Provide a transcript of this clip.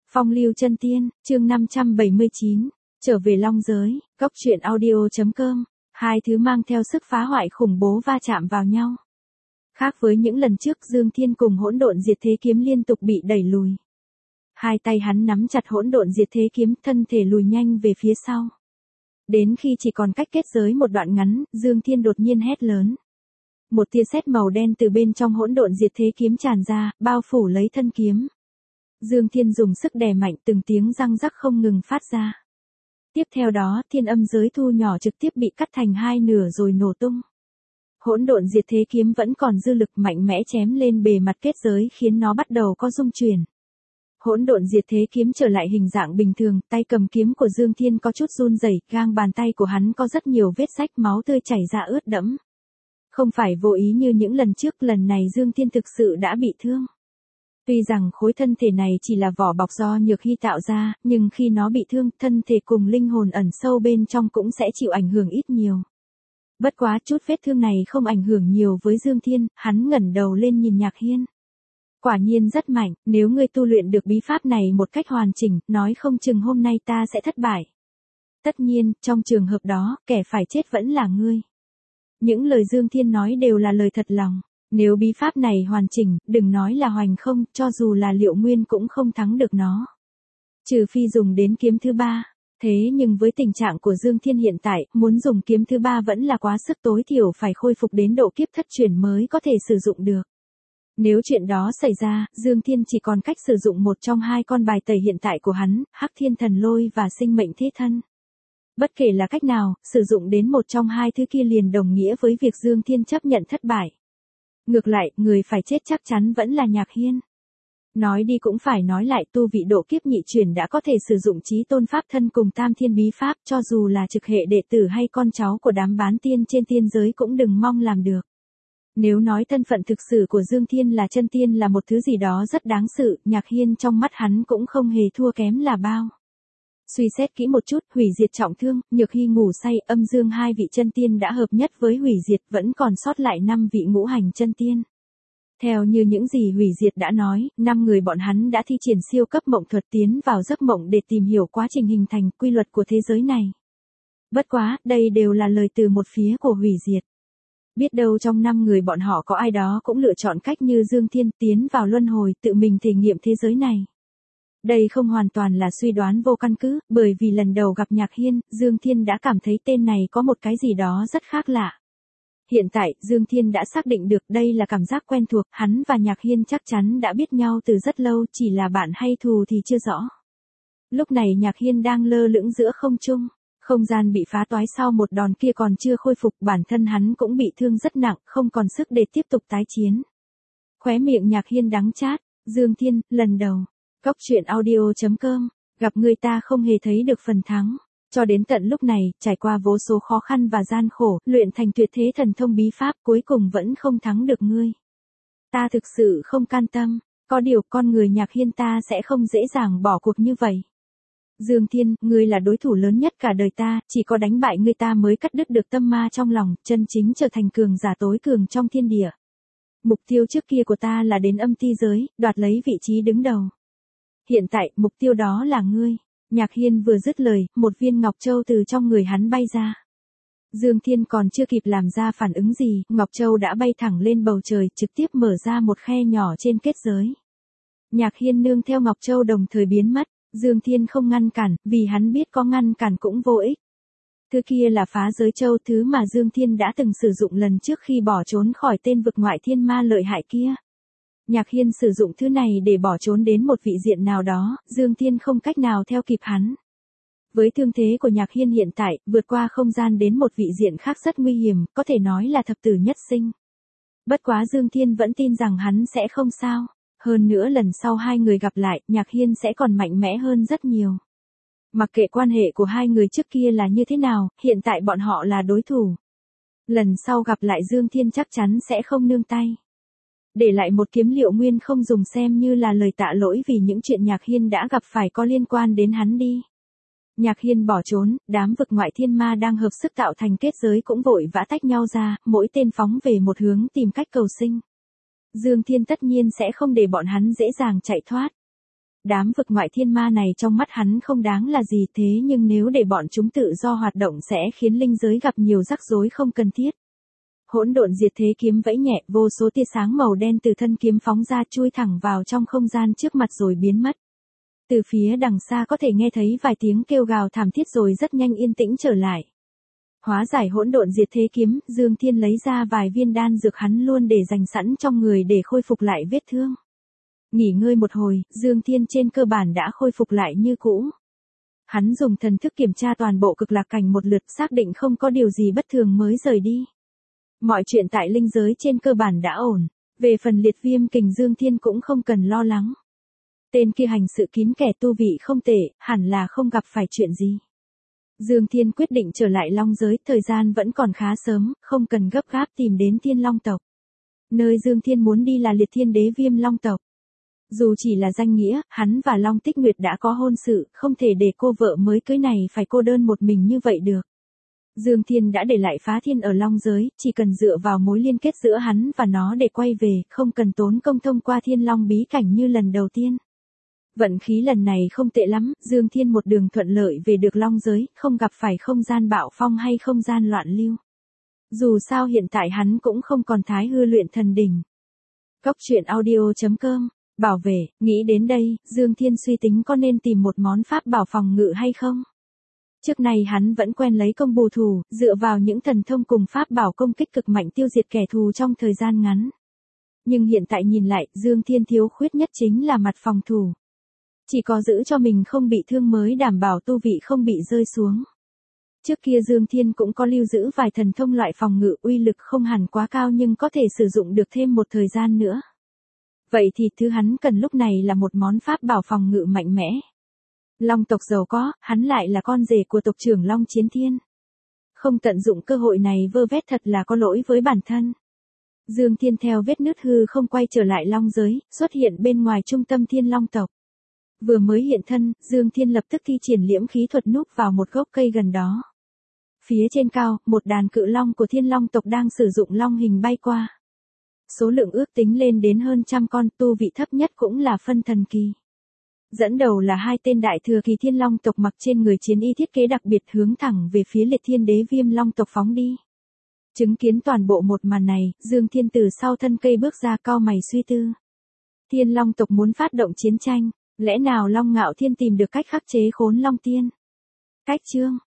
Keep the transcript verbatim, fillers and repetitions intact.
Phong lưu chân tiên, chương năm trăm bảy mươi chín, trở về long giới, góc truyện audio.com, hai thứ mang theo sức phá hoại khủng bố va chạm vào nhau. Khác với những lần trước, Dương Thiên cùng hỗn độn diệt thế kiếm liên tục bị đẩy lùi. Hai tay hắn nắm chặt hỗn độn diệt thế kiếm, thân thể lùi nhanh về phía sau. Đến khi chỉ còn cách kết giới một đoạn ngắn, Dương Thiên đột nhiên hét lớn. Một tia sét màu đen từ bên trong hỗn độn diệt thế kiếm tràn ra, bao phủ lấy thân kiếm. Dương Thiên dùng sức đè mạnh, từng tiếng răng rắc không ngừng phát ra. Tiếp theo đó, thiên âm giới thu nhỏ trực tiếp bị cắt thành hai nửa rồi nổ tung. Hỗn độn diệt thế kiếm vẫn còn dư lực, mạnh mẽ chém lên bề mặt kết giới khiến nó bắt đầu có rung chuyển. Hỗn độn diệt thế kiếm trở lại hình dạng bình thường, tay cầm kiếm của Dương Thiên có chút run rẩy, gang bàn tay của hắn có rất nhiều vết rách, máu tươi chảy ra ướt đẫm. Không phải vô ý như những lần trước, lần này Dương Thiên thực sự đã bị thương. Tuy rằng khối thân thể này chỉ là vỏ bọc do Nhược Hy tạo ra, nhưng khi nó bị thương, thân thể cùng linh hồn ẩn sâu bên trong cũng sẽ chịu ảnh hưởng ít nhiều. Bất quá chút vết thương này không ảnh hưởng nhiều với Dương Thiên, hắn ngẩng đầu lên nhìn Nhạc Hiên. Quả nhiên rất mạnh, nếu ngươi tu luyện được bí pháp này một cách hoàn chỉnh, nói không chừng hôm nay ta sẽ thất bại. Tất nhiên, trong trường hợp đó, kẻ phải chết vẫn là ngươi. Những lời Dương Thiên nói đều là lời thật lòng. Nếu bí pháp này hoàn chỉnh, đừng nói là hoành không, cho dù là Liệu Nguyên cũng không thắng được nó. Trừ phi dùng đến kiếm thứ ba. Thế nhưng với tình trạng của Dương Thiên hiện tại, muốn dùng kiếm thứ ba vẫn là quá sức, tối thiểu phải khôi phục đến độ kiếp thất chuyển mới có thể sử dụng được. Nếu chuyện đó xảy ra, Dương Thiên chỉ còn cách sử dụng một trong hai con bài tẩy hiện tại của hắn, Hắc Thiên Thần Lôi và Sinh Mệnh Thế Thân. Bất kể là cách nào, sử dụng đến một trong hai thứ kia liền đồng nghĩa với việc Dương Thiên chấp nhận thất bại. Ngược lại, người phải chết chắc chắn vẫn là Nhạc Hiên. Nói đi cũng phải nói lại, tu vị độ kiếp nhị chuyển đã có thể sử dụng chí tôn pháp thân cùng tam thiên bí pháp, cho dù là trực hệ đệ tử hay con cháu của đám bán tiên trên tiên giới cũng đừng mong làm được. Nếu nói thân phận thực sự của Dương Thiên là chân tiên là một thứ gì đó rất đáng sự, Nhạc Hiên trong mắt hắn cũng không hề thua kém là bao. Suy xét kỹ một chút, hủy diệt trọng thương, Nhược Hy ngủ say, âm dương hai vị chân tiên đã hợp nhất với hủy diệt, vẫn còn sót lại năm vị ngũ hành chân tiên. Theo như những gì hủy diệt đã nói, năm người bọn hắn đã thi triển siêu cấp mộng thuật tiến vào giấc mộng để tìm hiểu quá trình hình thành quy luật của thế giới này. Bất quá, đây đều là lời từ một phía của hủy diệt. Biết đâu trong năm người bọn họ có ai đó cũng lựa chọn cách như Dương Thiên, tiến vào luân hồi, tự mình thể nghiệm thế giới này. Đây không hoàn toàn là suy đoán vô căn cứ, bởi vì lần đầu gặp Nhạc Hiên, Dương Thiên đã cảm thấy tên này có một cái gì đó rất khác lạ. Hiện tại, Dương Thiên đã xác định được đây là cảm giác quen thuộc, hắn và Nhạc Hiên chắc chắn đã biết nhau từ rất lâu, chỉ là bạn hay thù thì chưa rõ. Lúc này Nhạc Hiên đang lơ lửng giữa không trung, không gian bị phá toái sau một đòn kia còn chưa khôi phục, bản thân hắn cũng bị thương rất nặng, không còn sức để tiếp tục tái chiến. Khóe miệng Nhạc Hiên đắng chát, Dương Thiên, lần đầu. Góc truyện audio.com, gặp người ta không hề thấy được phần thắng. Cho đến tận lúc này, trải qua vô số khó khăn và gian khổ, luyện thành tuyệt thế thần thông bí pháp, cuối cùng vẫn không thắng được ngươi. Ta thực sự không can tâm, có điều con người Nhạc Hiên ta sẽ không dễ dàng bỏ cuộc như vậy. Dương Thiên, ngươi là đối thủ lớn nhất cả đời ta, chỉ có đánh bại ngươi ta mới cắt đứt được tâm ma trong lòng, chân chính trở thành cường giả tối cường trong thiên địa. Mục tiêu trước kia của ta là đến âm ti giới, đoạt lấy vị trí đứng đầu. Hiện tại, mục tiêu đó là ngươi. Nhạc Hiên vừa dứt lời, một viên ngọc châu từ trong người hắn bay ra. Dương Thiên còn chưa kịp làm ra phản ứng gì, ngọc châu đã bay thẳng lên bầu trời, trực tiếp mở ra một khe nhỏ trên kết giới. Nhạc Hiên nương theo ngọc châu đồng thời biến mất, Dương Thiên không ngăn cản, vì hắn biết có ngăn cản cũng vô ích. Thứ kia là phá giới châu, thứ mà Dương Thiên đã từng sử dụng lần trước khi bỏ trốn khỏi tên vực ngoại thiên ma lợi hại kia. Nhạc Hiên sử dụng thứ này để bỏ trốn đến một vị diện nào đó, Dương Thiên không cách nào theo kịp hắn. Với thương thế của Nhạc Hiên hiện tại, vượt qua không gian đến một vị diện khác rất nguy hiểm, có thể nói là thập tử nhất sinh. Bất quá Dương Thiên vẫn tin rằng hắn sẽ không sao. Hơn nữa lần sau hai người gặp lại, Nhạc Hiên sẽ còn mạnh mẽ hơn rất nhiều. Mặc kệ quan hệ của hai người trước kia là như thế nào, hiện tại bọn họ là đối thủ. Lần sau gặp lại Dương Thiên chắc chắn sẽ không nương tay. Để lại một kiếm Liệu Nguyên không dùng xem như là lời tạ lỗi vì những chuyện Nhạc Hiên đã gặp phải có liên quan đến hắn đi. Nhạc Hiên bỏ trốn, đám vực ngoại thiên ma đang hợp sức tạo thành kết giới cũng vội vã tách nhau ra, mỗi tên phóng về một hướng tìm cách cầu sinh. Dương Thiên tất nhiên sẽ không để bọn hắn dễ dàng chạy thoát. Đám vực ngoại thiên ma này trong mắt hắn không đáng là gì, thế nhưng nếu để bọn chúng tự do hoạt động sẽ khiến linh giới gặp nhiều rắc rối không cần thiết. Hỗn độn diệt thế kiếm vẫy nhẹ, vô số tia sáng màu đen từ thân kiếm phóng ra chui thẳng vào trong không gian trước mặt rồi biến mất. Từ phía đằng xa có thể nghe thấy vài tiếng kêu gào thảm thiết rồi rất nhanh yên tĩnh trở lại. Hóa giải hỗn độn diệt thế kiếm, Dương Thiên lấy ra vài viên đan dược hắn luôn để dành sẵn trong người để khôi phục lại vết thương. Nghỉ ngơi một hồi, Dương Thiên trên cơ bản đã khôi phục lại như cũ. Hắn dùng thần thức kiểm tra toàn bộ cực lạc cảnh một lượt, xác định không có điều gì bất thường mới rời đi. Mọi chuyện tại linh giới trên cơ bản đã ổn. Về phần liệt viêm kình, Dương Thiên cũng không cần lo lắng. Tên kia hành sự kín kẻ, tu vị không tệ, hẳn là không gặp phải chuyện gì. Dương Thiên quyết định trở lại long giới, thời gian vẫn còn khá sớm, không cần gấp gáp tìm đến Thiên Long tộc. Nơi Dương Thiên muốn đi là Liệt Thiên Đế Viêm Long tộc. Dù chỉ là danh nghĩa, hắn và Long Tích Nguyệt đã có hôn sự, không thể để cô vợ mới cưới này phải cô đơn một mình như vậy được. Dương Thiên đã để lại phá thiên ở long giới, chỉ cần dựa vào mối liên kết giữa hắn và nó để quay về, không cần tốn công thông qua Thiên Long bí cảnh như lần đầu tiên. Vận khí lần này không tệ lắm, Dương Thiên một đường thuận lợi về được long giới, không gặp phải không gian bạo phong hay không gian loạn lưu. Dù sao hiện tại hắn cũng không còn thái hư luyện thần đỉnh. Cốc truyện audio chấm com, bảo vệ, nghĩ đến đây, Dương Thiên suy tính có nên tìm một món pháp bảo phòng ngự hay không. Trước này hắn vẫn quen lấy công bù thủ, dựa vào những thần thông cùng pháp bảo công kích cực mạnh tiêu diệt kẻ thù trong thời gian ngắn. Nhưng hiện tại nhìn lại, Dương Thiên thiếu khuyết nhất chính là mặt phòng thủ. Chỉ có giữ cho mình không bị thương mới đảm bảo tu vị không bị rơi xuống. Trước kia Dương Thiên cũng có lưu giữ vài thần thông loại phòng ngự, uy lực không hẳn quá cao nhưng có thể sử dụng được thêm một thời gian nữa. Vậy thì thứ hắn cần lúc này là một món pháp bảo phòng ngự mạnh mẽ. Long tộc giàu có, hắn lại là con rể của tộc trưởng Long Chiến Thiên. Không tận dụng cơ hội này vơ vét thật là có lỗi với bản thân. Dương Thiên theo vết nứt hư không quay trở lại long giới, xuất hiện bên ngoài trung tâm Thiên Long tộc. Vừa mới hiện thân, Dương Thiên lập tức thi triển liễm khí thuật núp vào một gốc cây gần đó. Phía trên cao, một đàn cự long của Thiên Long tộc đang sử dụng long hình bay qua. Số lượng ước tính lên đến hơn trăm con, tu vị thấp nhất cũng là phân thần kỳ. Dẫn đầu là hai tên đại thừa kỳ Thiên Long tộc mặc trên người chiến y thiết kế đặc biệt hướng thẳng về phía Liệt Thiên Đế Viêm Long tộc phóng đi. Chứng kiến toàn bộ một màn này, Dương Thiên từ sau thân cây bước ra, cau mày suy tư. Thiên Long tộc muốn phát động chiến tranh, lẽ nào Long Ngạo Thiên tìm được cách khắc chế Khốn Long Tiên? Cách chương